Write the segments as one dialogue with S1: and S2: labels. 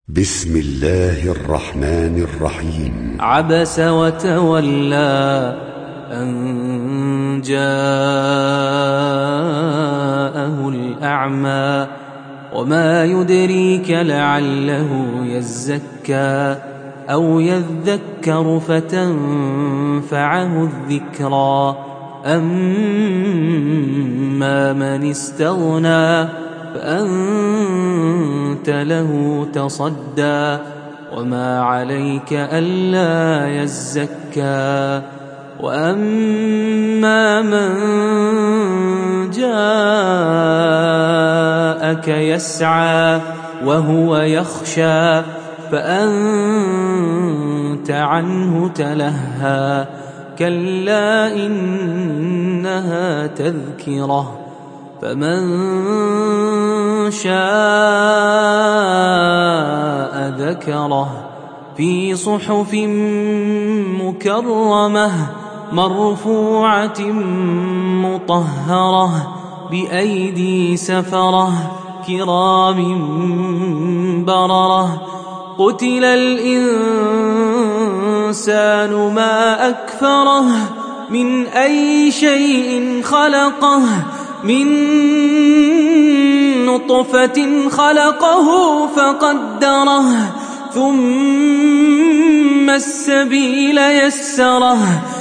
S1: بسم الله الرحمن الرحيم.
S2: عبس وتولى أن جاءه الأعمى وما يدريك لعله يزكى أو يذكر فتنفعه الذكرى أما من استغنى فأنت له تصدى وما عليك ألا يزكى وأما من جاءك يسعى وهو يخشى فأنت عنه تلهى كلا إنها تذكرة فمن شاء ذكره في صحف مكرمة مرفوعة مطهرة بأيدي سفرة كرام بررة قتل الإنسان ما أكفره من أي شيء خلقه من نطفة خلقه فقدره ثم السبيل يسره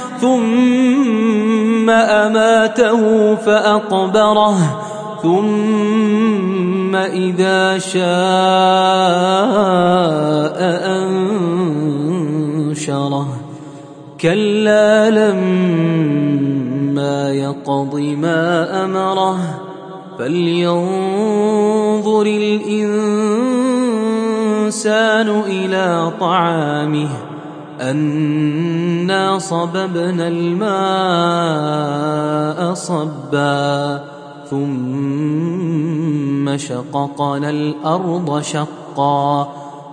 S2: ثم أماته فأقبره ثم إذا شاء أنشره كلا لما يقض ما أمره فلينظر الإنسان إلى طعامه أنا صببنا الماء صبا ثم شققنا الأرض شقا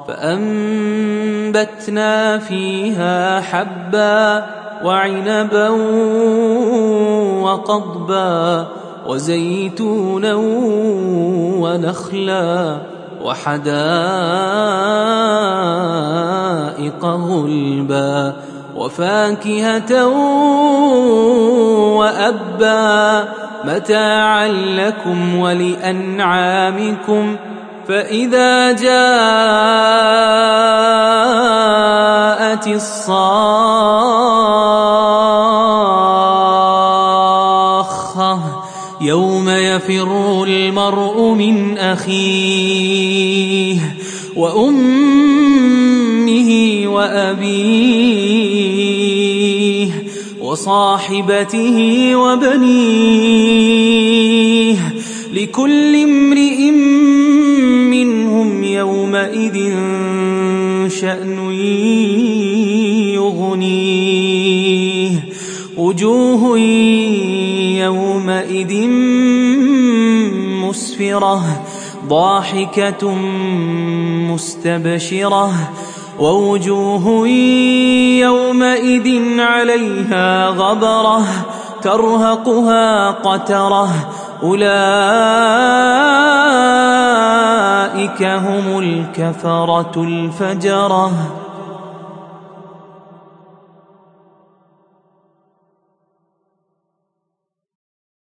S2: فأنبتنا فيها حبا وعنبا وقضبا وزيتونا ونخلا وحدائق غلبا وفاكهة وأبا متاعا لكم ولأنعامكم فإذا جاءت الصاخة يوم يفر المرء من أخيه وأمه وأبيه وصاحبته وبنيه لكل امرئ منهم يومئذ شأن يغنيه وجوه يومئذ مسفرة ضاحكة مستبشرة ووجوه يومئذ عليها غبرة ترهقها قترة أولئك هم الكفرة الفجرة.